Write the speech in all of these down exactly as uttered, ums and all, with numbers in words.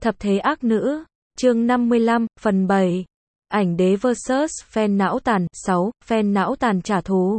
Thập thế ác nữ, chương năm mươi lăm, phần bảy. Ảnh đế versus fan não tàn, sáu, fan não tàn trả thù.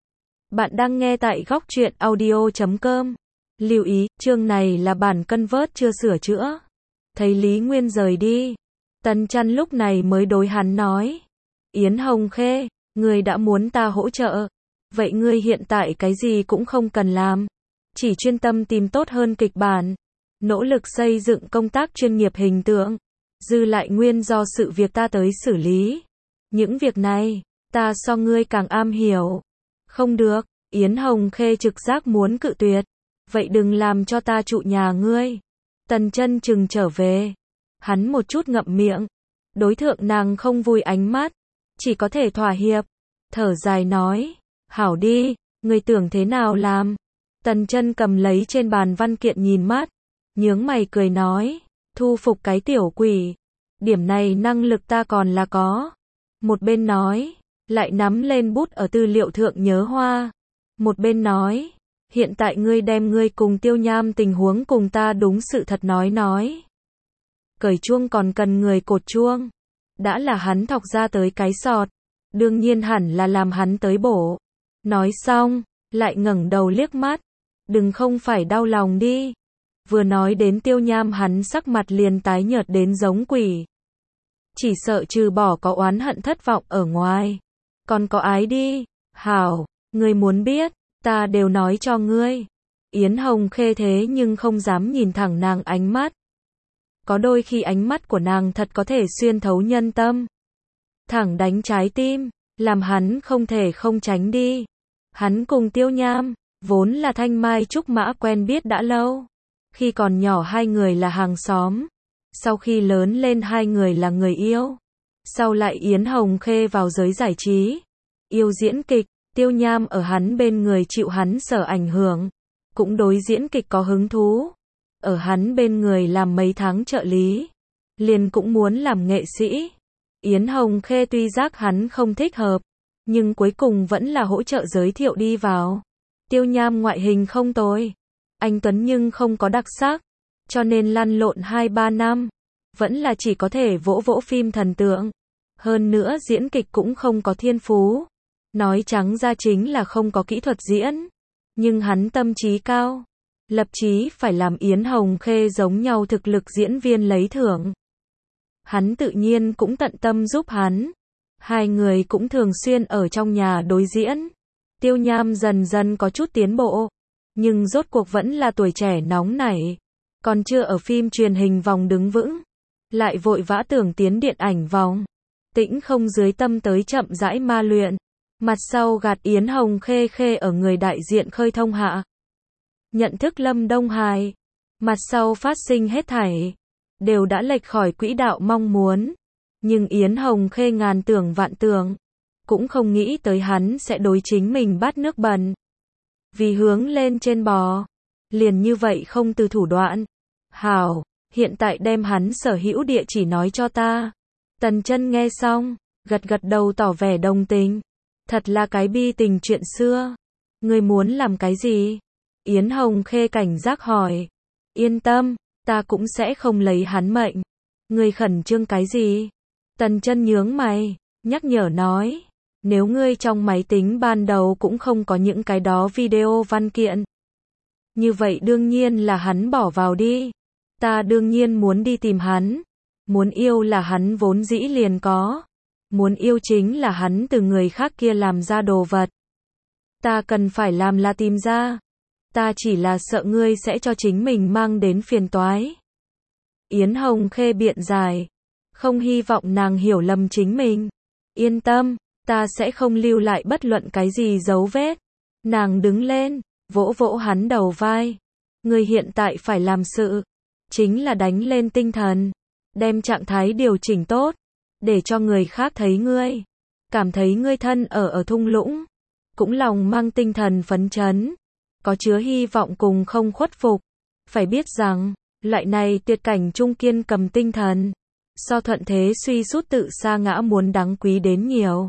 Bạn đang nghe tại góc truyện audio chấm com. Lưu ý, chương này là bản convert chưa sửa chữa. Thấy Lý Nguyên rời đi, Tần Chăn lúc này mới đối hắn nói. Yến Hồng Khê, ngươi đã muốn ta hỗ trợ. Vậy ngươi hiện tại cái gì cũng không cần làm. Chỉ chuyên tâm tìm tốt hơn kịch bản. Nỗ lực xây dựng công tác chuyên nghiệp hình tượng. Dư lại nguyên do sự việc ta tới xử lý. Những việc này, ta so ngươi càng am hiểu. Không được, Yến Hồng Khê trực giác muốn cự tuyệt. Vậy đừng làm cho ta trụ nhà ngươi. Tần Chân chừng trở về. Hắn một chút ngậm miệng. Đối thượng nàng không vui ánh mắt. Chỉ có thể thỏa hiệp. Thở dài nói. Hảo đi, ngươi tưởng thế nào làm. Tần Chân cầm lấy trên bàn văn kiện nhìn mắt. Nhướng mày cười nói. Thu phục cái tiểu quỷ. Điểm này năng lực ta còn là có. Một bên nói. Lại nắm lên bút ở tư liệu thượng nhớ hoa. Một bên nói. Hiện tại ngươi đem ngươi cùng Tiêu Nham tình huống cùng ta đúng sự thật nói nói. Cởi chuông còn cần người cột chuông. Đã là hắn thọc ra tới cái sọt. Đương nhiên hẳn là làm hắn tới bổ. Nói xong, lại ngẩng đầu liếc mắt. Đừng không phải đau lòng đi. Vừa nói đến Tiêu Nham hắn sắc mặt liền tái nhợt đến giống quỷ. Chỉ sợ trừ bỏ có oán hận thất vọng ở ngoài. Còn có ái đi. Hảo, ngươi muốn biết, ta đều nói cho ngươi. Yến Hồng Khê thế nhưng không dám nhìn thẳng nàng ánh mắt. Có đôi khi ánh mắt của nàng thật có thể xuyên thấu nhân tâm. Thẳng đánh trái tim, làm hắn không thể không tránh đi. Hắn cùng Tiêu Nham, vốn là thanh mai trúc mã quen biết đã lâu. Khi còn nhỏ hai người là hàng xóm. Sau khi lớn lên hai người là người yêu. Sau lại Yến Hồng Khê vào giới giải trí. Yêu diễn kịch, Tiêu Nham ở hắn bên người chịu hắn sở ảnh hưởng. Cũng đối diễn kịch có hứng thú. Ở hắn bên người làm mấy tháng trợ lý. Liền cũng muốn làm nghệ sĩ. Yến Hồng Khê tuy giác hắn không thích hợp. Nhưng cuối cùng vẫn là hỗ trợ giới thiệu đi vào. Tiêu Nham ngoại hình không tồi. Anh Tuấn nhưng không có đặc sắc. Cho nên lăn lộn hai ba năm. Vẫn là chỉ có thể vỗ vỗ phim thần tượng. Hơn nữa diễn kịch cũng không có thiên phú. Nói trắng ra chính là không có kỹ thuật diễn. Nhưng hắn tâm trí cao. Lập chí phải làm Yến Hồng Khê giống nhau thực lực diễn viên lấy thưởng. Hắn tự nhiên cũng tận tâm giúp hắn. Hai người cũng thường xuyên ở trong nhà đối diễn. Tiêu Nham dần dần có chút tiến bộ. Nhưng rốt cuộc vẫn là tuổi trẻ nóng nảy. Còn chưa ở phim truyền hình vòng đứng vững. Lại vội vã tưởng tiến điện ảnh vòng. Tĩnh không dưới tâm tới chậm rãi ma luyện. Mặt sau gạt Yến Hồng Khê Khê ở người đại diện khơi thông hạ. Nhận thức Lâm Đông Hải. Mặt sau phát sinh hết thảy. Đều đã lệch khỏi quỹ đạo mong muốn. Nhưng Yến Hồng Khê ngàn tưởng vạn tưởng. Cũng không nghĩ tới hắn sẽ đối chính mình bắt nước bẩn. Vì hướng lên trên bò. Liền như vậy không từ thủ đoạn. Hảo, hiện tại đem hắn sở hữu địa chỉ nói cho ta. Tần Chân nghe xong, gật gật đầu tỏ vẻ đồng tình. Thật là cái bi tình chuyện xưa. Ngươi muốn làm cái gì? Yến Hồng Khê cảnh giác hỏi. Yên tâm, ta cũng sẽ không lấy hắn mệnh. Ngươi khẩn trương cái gì? Tần Chân nhướng mày, nhắc nhở nói. Nếu ngươi trong máy tính ban đầu cũng không có những cái đó video văn kiện. Như vậy đương nhiên là hắn bỏ vào đi. Ta đương nhiên muốn đi tìm hắn. Muốn yêu là hắn vốn dĩ liền có. Muốn yêu chính là hắn từ người khác kia làm ra đồ vật. Ta cần phải làm là tìm ra. Ta chỉ là sợ ngươi sẽ cho chính mình mang đến phiền toái. Yến Hồng Khê biện giải. Không hy vọng nàng hiểu lầm chính mình. Yên tâm, ta sẽ không lưu lại bất luận cái gì dấu vết. Nàng đứng lên, vỗ vỗ hắn đầu vai. Ngươi hiện tại phải làm sự. Chính là đánh lên tinh thần. Đem trạng thái điều chỉnh tốt. Để cho người khác thấy ngươi. Cảm thấy ngươi thân ở ở thung lũng. Cũng lòng mang tinh thần phấn chấn. Có chứa hy vọng cùng không khuất phục. Phải biết rằng, loại này tuyệt cảnh trung kiên cầm tinh thần. So thuận thế suy sút tự sa ngã muốn đáng quý đến nhiều.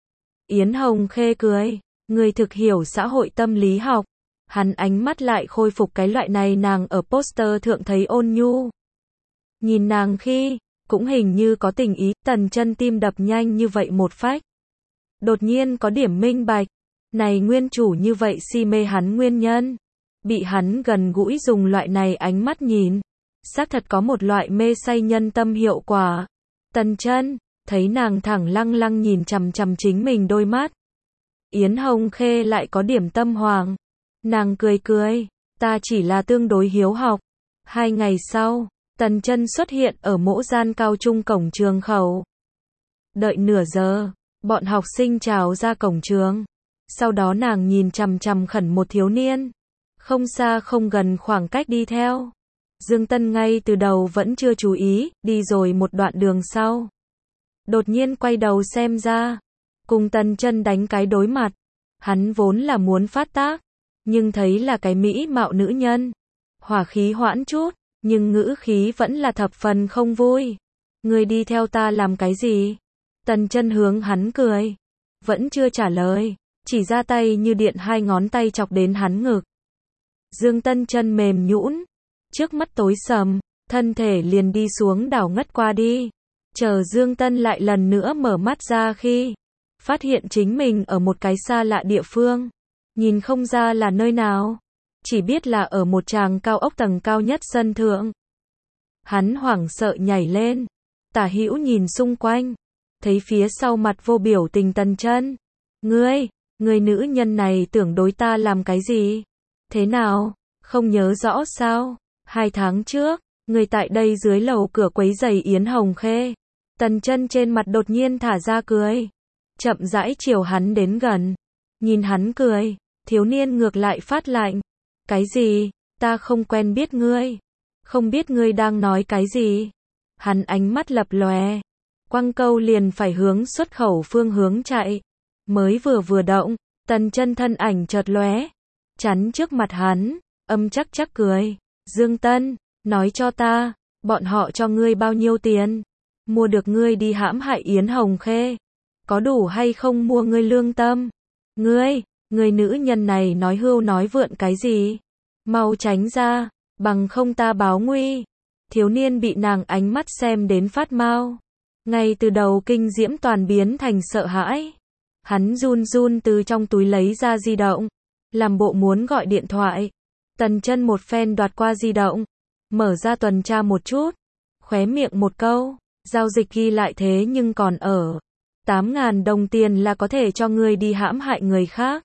Yến Hồng Khê cười. Người thực hiểu xã hội tâm lý học. Hắn ánh mắt lại khôi phục cái loại này nàng ở poster thượng thấy ôn nhu. Nhìn nàng khi, cũng hình như có tình ý, Tần Chân tim đập nhanh như vậy một phách. Đột nhiên có điểm minh bạch, này nguyên chủ như vậy si mê hắn nguyên nhân. Bị hắn gần gũi dùng loại này ánh mắt nhìn, xác thật có một loại mê say nhân tâm hiệu quả. Tần Chân, thấy nàng thẳng lăng lăng nhìn chằm chằm chính mình đôi mắt. Yến Hồng Khê lại có điểm tâm hoàng. Nàng cười cười, ta chỉ là tương đối hiếu học. Hai ngày sau, Tần Chân xuất hiện ở Mỗ Gian cao trung cổng trường khẩu. Đợi nửa giờ, bọn học sinh trào ra cổng trường. Sau đó nàng nhìn chằm chằm khẩn một thiếu niên. Không xa không gần khoảng cách đi theo. Dương Tân ngay từ đầu vẫn chưa chú ý, đi rồi một đoạn đường sau. Đột nhiên quay đầu xem ra. Cùng Tần Chân đánh cái đối mặt. Hắn vốn là muốn phát tác. Nhưng thấy là cái mỹ mạo nữ nhân. Hỏa khí hoãn chút. Nhưng ngữ khí vẫn là thập phần không vui. Ngươi đi theo ta làm cái gì? Tần Chân hướng hắn cười. Vẫn chưa trả lời. Chỉ ra tay như điện hai ngón tay chọc đến hắn ngực. Dương Tân chân mềm nhũn. Trước mắt tối sầm. Thân thể liền đi xuống đảo ngất qua đi. Chờ Dương Tân lại lần nữa mở mắt ra khi. Phát hiện chính mình ở một cái xa lạ địa phương. Nhìn không ra là nơi nào. Chỉ biết là ở một tràng cao ốc tầng cao nhất sân thượng. Hắn hoảng sợ nhảy lên. Tả hữu nhìn xung quanh. Thấy phía sau mặt vô biểu tình Tần Chân. Ngươi, người nữ nhân này tưởng đối ta làm cái gì? Thế nào? Không nhớ rõ sao? Hai tháng trước, người tại đây dưới lầu cửa quấy giày Yến Hồng Khê. Tần Chân trên mặt đột nhiên thả ra cười. Chậm rãi chiều hắn đến gần. Nhìn hắn cười, thiếu niên ngược lại phát lạnh. Cái gì? Ta không quen biết ngươi. Không biết ngươi đang nói cái gì? Hắn ánh mắt lập lòe. Quăng câu liền phải hướng xuất khẩu phương hướng chạy. Mới vừa vừa động, Tần Chân thân ảnh chợt lóe. Chắn trước mặt hắn, âm chắc chắc cười. Dương Tân, nói cho ta, bọn họ cho ngươi bao nhiêu tiền? Mua được ngươi đi hãm hại Yến Hồng Khê. Có đủ hay không mua ngươi lương tâm? Ngươi, người nữ nhân này nói hưu nói vượn cái gì? Mau tránh ra, bằng không ta báo nguy. Thiếu niên bị nàng ánh mắt xem đến phát mau. Ngay từ đầu kinh diễm toàn biến thành sợ hãi. Hắn run run từ trong túi lấy ra di động. Làm bộ muốn gọi điện thoại. Tần Chân một phen đoạt qua di động. Mở ra tuần tra một chút. Khóe miệng một câu. Giao dịch ghi lại thế nhưng còn ở. Tám ngàn đồng tiền là có thể cho ngươi đi hãm hại người khác.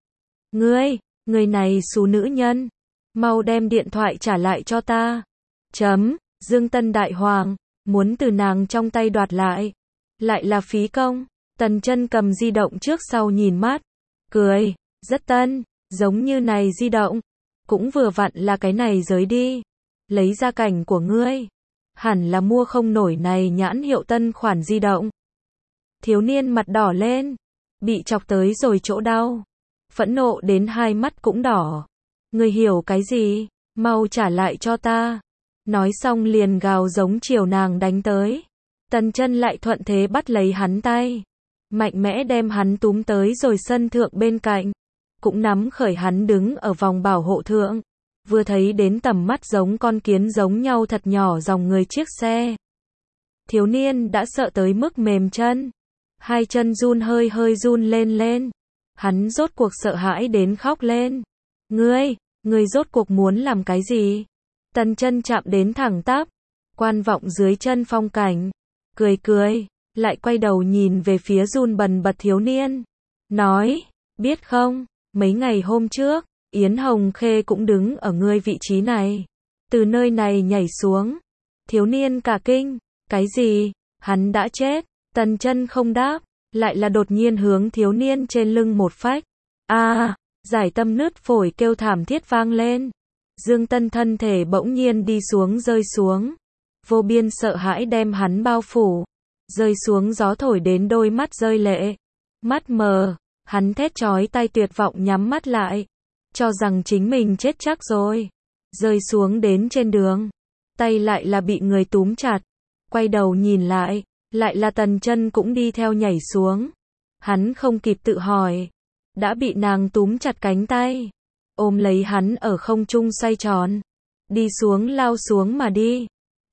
Ngươi, người này xú nữ nhân. Mau đem điện thoại trả lại cho ta. Chấm, Dương Tân đại hoàng. Muốn từ nàng trong tay đoạt lại. Lại là phí công. Tần Chân cầm di động trước sau nhìn mắt. Cười, rất tân, giống như này di động. Cũng vừa vặn là cái này giới đi. Lấy ra cảnh của ngươi. Hẳn là mua không nổi này nhãn hiệu tân khoản di động. Thiếu niên mặt đỏ lên. Bị chọc tới rồi chỗ đau. Phẫn nộ đến hai mắt cũng đỏ. Ngươi hiểu cái gì? Mau trả lại cho ta. Nói xong liền gào giống chiều nàng đánh tới. Tần Chân lại thuận thế bắt lấy hắn tay. Mạnh mẽ đem hắn túm tới rồi sân thượng bên cạnh. Cũng nắm khởi hắn đứng ở vòng bảo hộ thượng. Vừa thấy đến tầm mắt giống con kiến giống nhau thật nhỏ dòng người chiếc xe. Thiếu niên đã sợ tới mức mềm chân. Hai chân run hơi hơi run lên lên. Hắn rốt cuộc sợ hãi đến khóc lên. Ngươi, ngươi rốt cuộc muốn làm cái gì? Tần Chân chạm đến thẳng tắp. Quan vọng dưới chân phong cảnh. Cười cười. Lại quay đầu nhìn về phía run bần bật thiếu niên. Nói, biết không, mấy ngày hôm trước, Yến Hồng Khê cũng đứng ở ngươi vị trí này. Từ nơi này nhảy xuống. Thiếu niên cả kinh. Cái gì? Hắn đã chết. Tần Chân không đáp. Lại là đột nhiên hướng thiếu niên trên lưng một phách. A, giải tâm nứt phổi kêu thảm thiết vang lên. Dương Tân thân thể bỗng nhiên đi xuống rơi xuống. Vô biên sợ hãi đem hắn bao phủ. Rơi xuống gió thổi đến đôi mắt rơi lệ. Mắt mờ, hắn thét chói tai tuyệt vọng nhắm mắt lại. Cho rằng chính mình chết chắc rồi. Rơi xuống đến trên đường. Tay lại là bị người túm chặt. Quay đầu nhìn lại, lại là Tần Chân cũng đi theo nhảy xuống. Hắn không kịp tự hỏi. Đã bị nàng túm chặt cánh tay. Ôm lấy hắn ở không trung xoay tròn. Đi xuống lao xuống mà đi.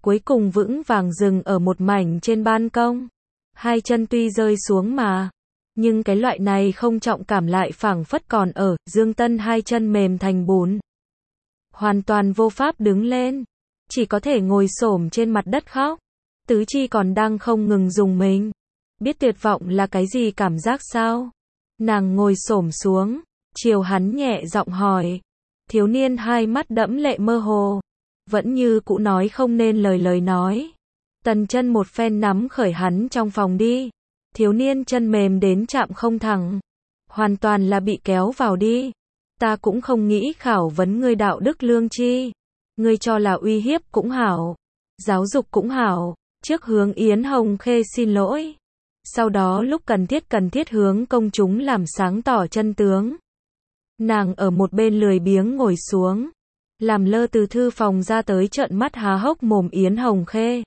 cuối cùng vững vàng dừng ở một mảnh trên ban công. Hai chân tuy rơi xuống mà, nhưng cái loại này không trọng cảm lại phảng phất còn ở, Dương Tân hai chân mềm thành bùn. Hoàn toàn vô pháp đứng lên, chỉ có thể ngồi xổm trên mặt đất khóc. Tứ chi còn đang không ngừng dùng mình. Biết tuyệt vọng là cái gì cảm giác sao? Nàng ngồi xổm xuống, chiều hắn nhẹ giọng hỏi. Thiếu niên hai mắt đẫm lệ mơ hồ, vẫn như cũ nói không nên lời lời nói. Tần Chân một phen nắm khởi hắn trong phòng đi. Thiếu niên chân mềm đến chạm không thẳng, hoàn toàn là bị kéo vào đi. Ta cũng không nghĩ khảo vấn ngươi đạo đức lương tri. Ngươi cho là uy hiếp cũng hảo, giáo dục cũng hảo, trước hướng Yến Hồng Khê xin lỗi. Sau đó lúc cần thiết cần thiết hướng công chúng làm sáng tỏ chân tướng. Nàng ở một bên lười biếng ngồi xuống, làm lơ từ thư phòng ra tới trợn mắt há hốc mồm Yến Hồng Khê.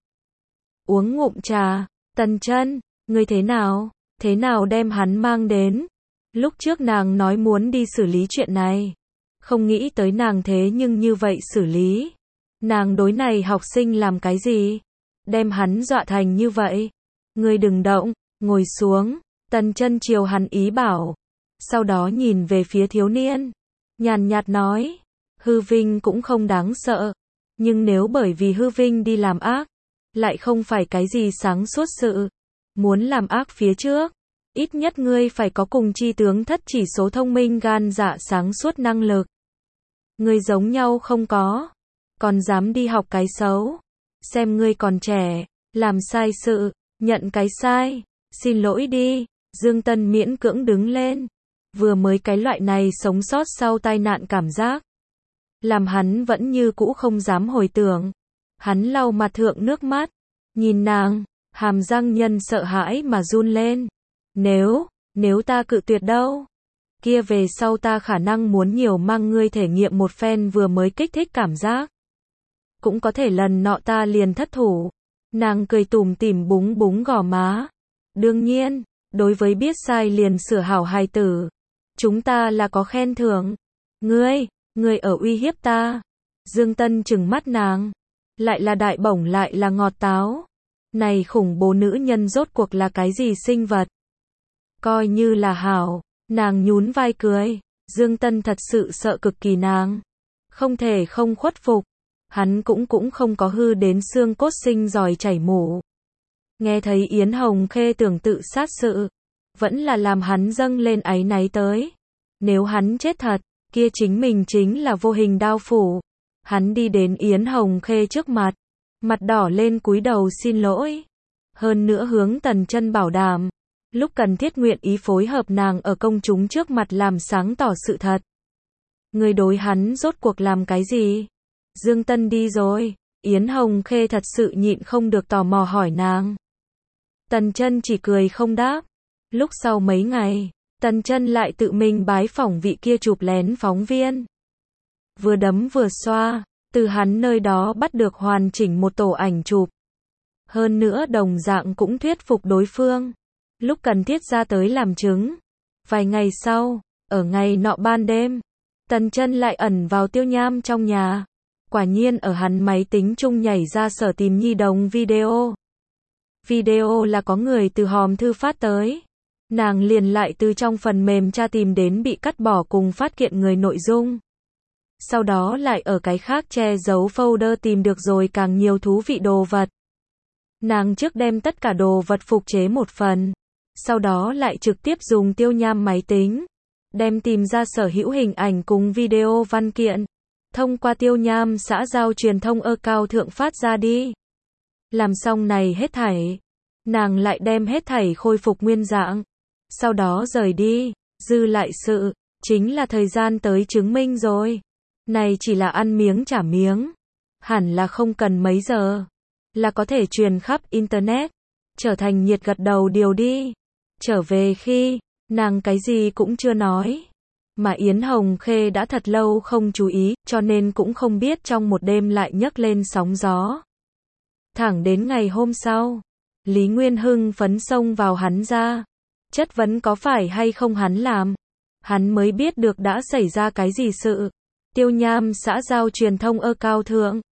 Uống ngụm trà, Tần Chân, ngươi thế nào, thế nào đem hắn mang đến? Lúc trước nàng nói muốn đi xử lý chuyện này, không nghĩ tới nàng thế nhưng như vậy xử lý. Nàng đối này học sinh làm cái gì? Đem hắn dọa thành như vậy. Ngươi đừng động, ngồi xuống. Tần Chân chiều hắn ý bảo. Sau đó nhìn về phía thiếu niên, nhàn nhạt nói, hư vinh cũng không đáng sợ, nhưng nếu bởi vì hư vinh đi làm ác, lại không phải cái gì sáng suốt sự. Muốn làm ác phía trước, ít nhất ngươi phải có cùng chi tướng thất chỉ số thông minh gan dạ sáng suốt năng lực. Ngươi giống nhau không có, còn dám đi học cái xấu. Xem ngươi còn trẻ, làm sai sự, nhận cái sai, xin lỗi đi. Dương Tân miễn cưỡng đứng lên. Vừa mới cái loại này sống sót sau tai nạn cảm giác, làm hắn vẫn như cũ không dám hồi tưởng. Hắn lau mặt thượng nước mắt, nhìn nàng, hàm răng nhân sợ hãi mà run lên. Nếu, nếu ta cự tuyệt đâu? Kia về sau ta khả năng muốn nhiều mang ngươi thể nghiệm một phen vừa mới kích thích cảm giác. Cũng có thể lần nọ ta liền thất thủ. Nàng cười tủm tỉm búng búng gò má. Đương nhiên, đối với biết sai liền sửa hảo hài tử, chúng ta là có khen thưởng. Ngươi, ngươi ở uy hiếp ta. Dương Tân trừng mắt nàng. Lại là đại bổng lại là ngọt táo. Này khủng bố nữ nhân rốt cuộc là cái gì sinh vật? Coi như là hảo. Nàng nhún vai cười. Dương Tân thật sự sợ cực kỳ nàng. Không thể không khuất phục. Hắn cũng cũng không có hư đến xương cốt sinh giỏi chảy mủ. Nghe thấy Yến Hồng Khê tưởng tự sát sự, vẫn là làm hắn dâng lên áy náy tới. Nếu hắn chết thật, kia chính mình chính là vô hình đao phủ. Hắn đi đến Yến Hồng Khê trước mặt, mặt đỏ lên cúi đầu xin lỗi. Hơn nữa hướng Tần Chân bảo đảm, lúc cần thiết nguyện ý phối hợp nàng ở công chúng trước mặt làm sáng tỏ sự thật. Người đối hắn rốt cuộc làm cái gì? Dương Tân đi rồi, Yến Hồng Khê thật sự nhịn không được tò mò hỏi nàng. Tần Chân chỉ cười không đáp. Lúc sau mấy ngày, Tần Chân lại tự mình bái phỏng vị kia chụp lén phóng viên. Vừa đấm vừa xoa, từ hắn nơi đó bắt được hoàn chỉnh một tổ ảnh chụp. Hơn nữa đồng dạng cũng thuyết phục đối phương. Lúc cần thiết ra tới làm chứng. Vài ngày sau, ở ngày nọ ban đêm, Tần Chân lại ẩn vào Tiêu Nham trong nhà. Quả nhiên ở hắn máy tính chung nhảy ra Sở Tìm Nhi đồng video. Video là có người từ hòm thư phát tới. Nàng liền lại từ trong phần mềm tra tìm đến bị cắt bỏ cùng phát kiện người nội dung. Sau đó lại ở cái khác che giấu folder tìm được rồi càng nhiều thú vị đồ vật. Nàng trước đem tất cả đồ vật phục chế một phần. Sau đó lại trực tiếp dùng Tiêu Nham máy tính. Đem tìm ra sở hữu hình ảnh cùng video văn kiện. Thông qua Tiêu Nham xã giao truyền thông account thượng phát ra đi. Làm xong này hết thảy, nàng lại đem hết thảy khôi phục nguyên dạng. Sau đó rời đi, dư lại sự, chính là thời gian tới chứng minh rồi. Này chỉ là ăn miếng trả miếng. Hẳn là không cần mấy giờ, là có thể truyền khắp Internet, trở thành nhiệt gật đầu điều đi. Trở về khi, nàng cái gì cũng chưa nói. Mà Yến Hồng Khê đã thật lâu không chú ý, cho nên cũng không biết trong một đêm lại nhấc lên sóng gió. Thẳng đến ngày hôm sau, Lý Nguyên hưng phấn xông vào hắn ra. Chất vấn có phải hay không hắn làm. Hắn mới biết được đã xảy ra cái gì sự. Tiêu Nham xã giao truyền thông account thượng,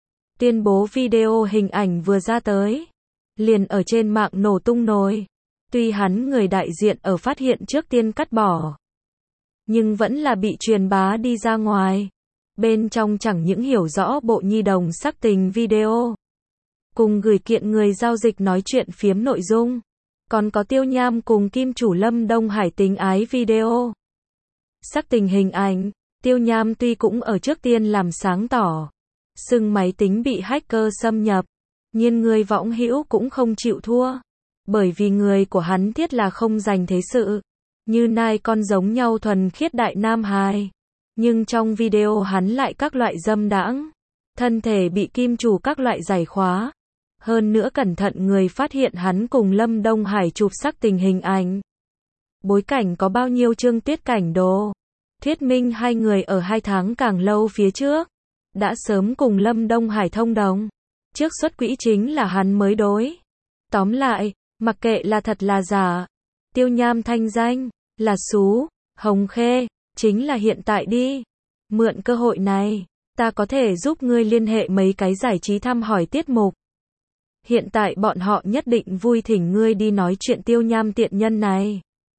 tuyên bố video hình ảnh vừa ra tới, liền ở trên mạng nổ tung nồi. Tuy hắn người đại diện ở phát hiện trước tiên cắt bỏ, nhưng vẫn là bị truyền bá đi ra ngoài. Bên trong chẳng những hiểu rõ bộ nhi đồng sắc tình video, cùng gửi kiện người giao dịch nói chuyện phiếm nội dung, còn có Tiêu Nham cùng kim chủ Lâm Đông Hải tình ái video. Sắc tình hình ảnh, Tiêu Nham tuy cũng ở trước tiên làm sáng tỏ, xưng máy tính bị hacker xâm nhập, nhưng người võng hữu cũng không chịu thua, bởi vì người của hắn thiết là không dành thế sự, như nai con giống nhau thuần khiết đại nam hài. Nhưng trong video hắn lại các loại dâm đãng, thân thể bị kim chủ các loại giày khóa. Hơn nữa cẩn thận người phát hiện hắn cùng Lâm Đông Hải chụp sắc tình hình ảnh. Bối cảnh có bao nhiêu chương tiết cảnh đồ. Thuyết minh hai người ở hai tháng càng lâu phía trước, đã sớm cùng Lâm Đông Hải thông đồng. Trước xuất quỹ chính là hắn mới đối. Tóm lại, mặc kệ là thật là giả, Tiêu Nham thanh danh, là xú, hồng khê, chính là hiện tại đi. Mượn cơ hội này, ta có thể giúp ngươi liên hệ mấy cái giải trí thăm hỏi tiết mục. Hiện tại bọn họ nhất định vui thỉnh ngươi đi nói chuyện Tiêu Nham tiện nhân này.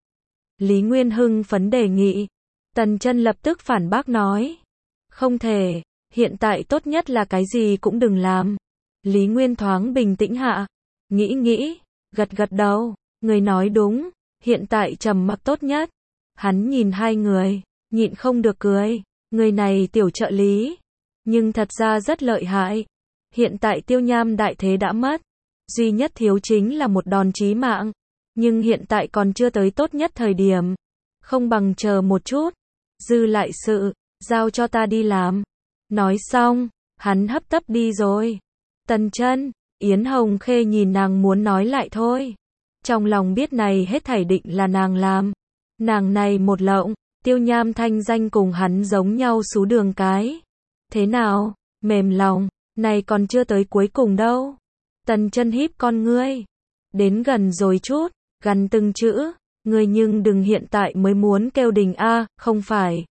Lý Nguyên hưng phấn đề nghị. Tần Chân lập tức phản bác nói. Không thể, hiện tại tốt nhất là cái gì cũng đừng làm. Lý Nguyên thoáng bình tĩnh hạ. Nghĩ nghĩ, gật gật đầu. Người nói đúng, hiện tại trầm mặc tốt nhất. Hắn nhìn hai người, nhịn không được cười. Người này tiểu trợ lý, nhưng thật ra rất lợi hại. Hiện tại Tiêu Nham đại thế đã mất, duy nhất thiếu chính là một đòn chí mạng, nhưng hiện tại còn chưa tới tốt nhất thời điểm, không bằng chờ một chút, dư lại sự, giao cho ta đi làm. Nói xong, hắn hấp tấp đi rồi. Tần Chân, Yến Hồng Khê nhìn nàng muốn nói lại thôi, trong lòng biết này hết thảy định là nàng làm, nàng này một lộng, Tiêu Nham thanh danh cùng hắn giống nhau xú đường cái. Thế nào, mềm lòng? Này còn chưa tới cuối cùng đâu. Tần Chân híp con ngươi, đến gần rồi chút, gần từng chữ, ngươi nhưng đừng hiện tại mới muốn kêu đình a, không phải.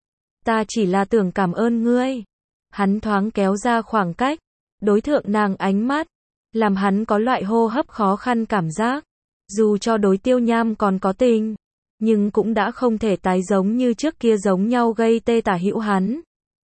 Ta chỉ là tưởng cảm ơn ngươi. Hắn thoáng kéo ra khoảng cách, đối thượng nàng ánh mắt, làm hắn có loại hô hấp khó khăn cảm giác. Dù cho đối Tiêu Nham còn có tình, nhưng cũng đã không thể tái giống như trước kia giống nhau gây tê tả hữu hắn.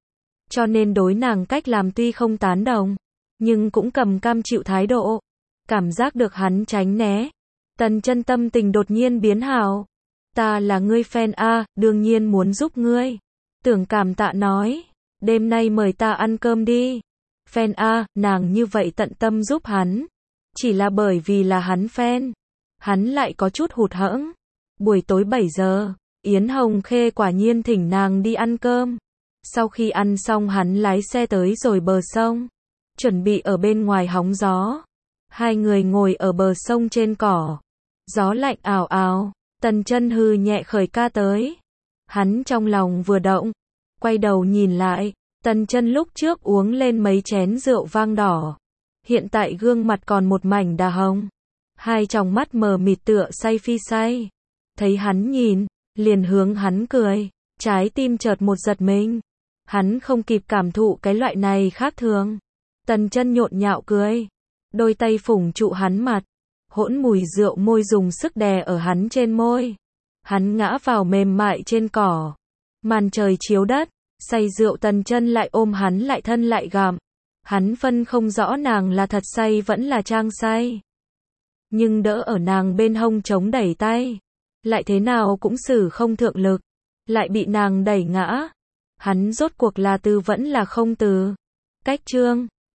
Cho nên đối nàng cách làm tuy không tán đồng, nhưng cũng cầm cam chịu thái độ. Cảm giác được hắn tránh né. Tần Chân tâm tình đột nhiên biến hảo. Ta là ngươi fan a, đương nhiên muốn giúp ngươi. Tưởng cảm tạ nói, đêm nay mời ta ăn cơm đi. Fan a, nàng như vậy tận tâm giúp hắn, chỉ là bởi vì là hắn fan. Hắn lại có chút hụt hẫng. Buổi tối bảy giờ, Yến Hồng Khê quả nhiên thỉnh nàng đi ăn cơm. Sau khi ăn xong hắn lái xe tới rồi bờ sông, chuẩn bị ở bên ngoài hóng gió. Hai người ngồi ở bờ sông trên cỏ, gió lạnh ào ào, Tần Chân hừ nhẹ khởi ca tới. Hắn trong lòng vừa động, quay đầu nhìn lại, Tần Chân lúc trước uống lên mấy chén rượu vang đỏ, hiện tại gương mặt còn một mảnh đà hồng, hai tròng mắt mờ mịt tựa say phi say. Thấy hắn nhìn, liền hướng hắn cười, trái tim chợt một giật mình. Hắn không kịp cảm thụ cái loại này khác thường. Tần Chân nhộn nhạo cười, đôi tay phủng trụ hắn mặt, hỗn mùi rượu môi dùng sức đè ở hắn trên môi. Hắn ngã vào mềm mại trên cỏ. Màn trời chiếu đất, say rượu Tần Chân lại ôm hắn lại thân lại gặm. Hắn phân không rõ nàng là thật say vẫn là trang say. Nhưng đỡ ở nàng bên hông chống đẩy tay, lại thế nào cũng xử không thượng lực, lại bị nàng đẩy ngã. Hắn rốt cuộc là từ vẫn là không từ. Cách chương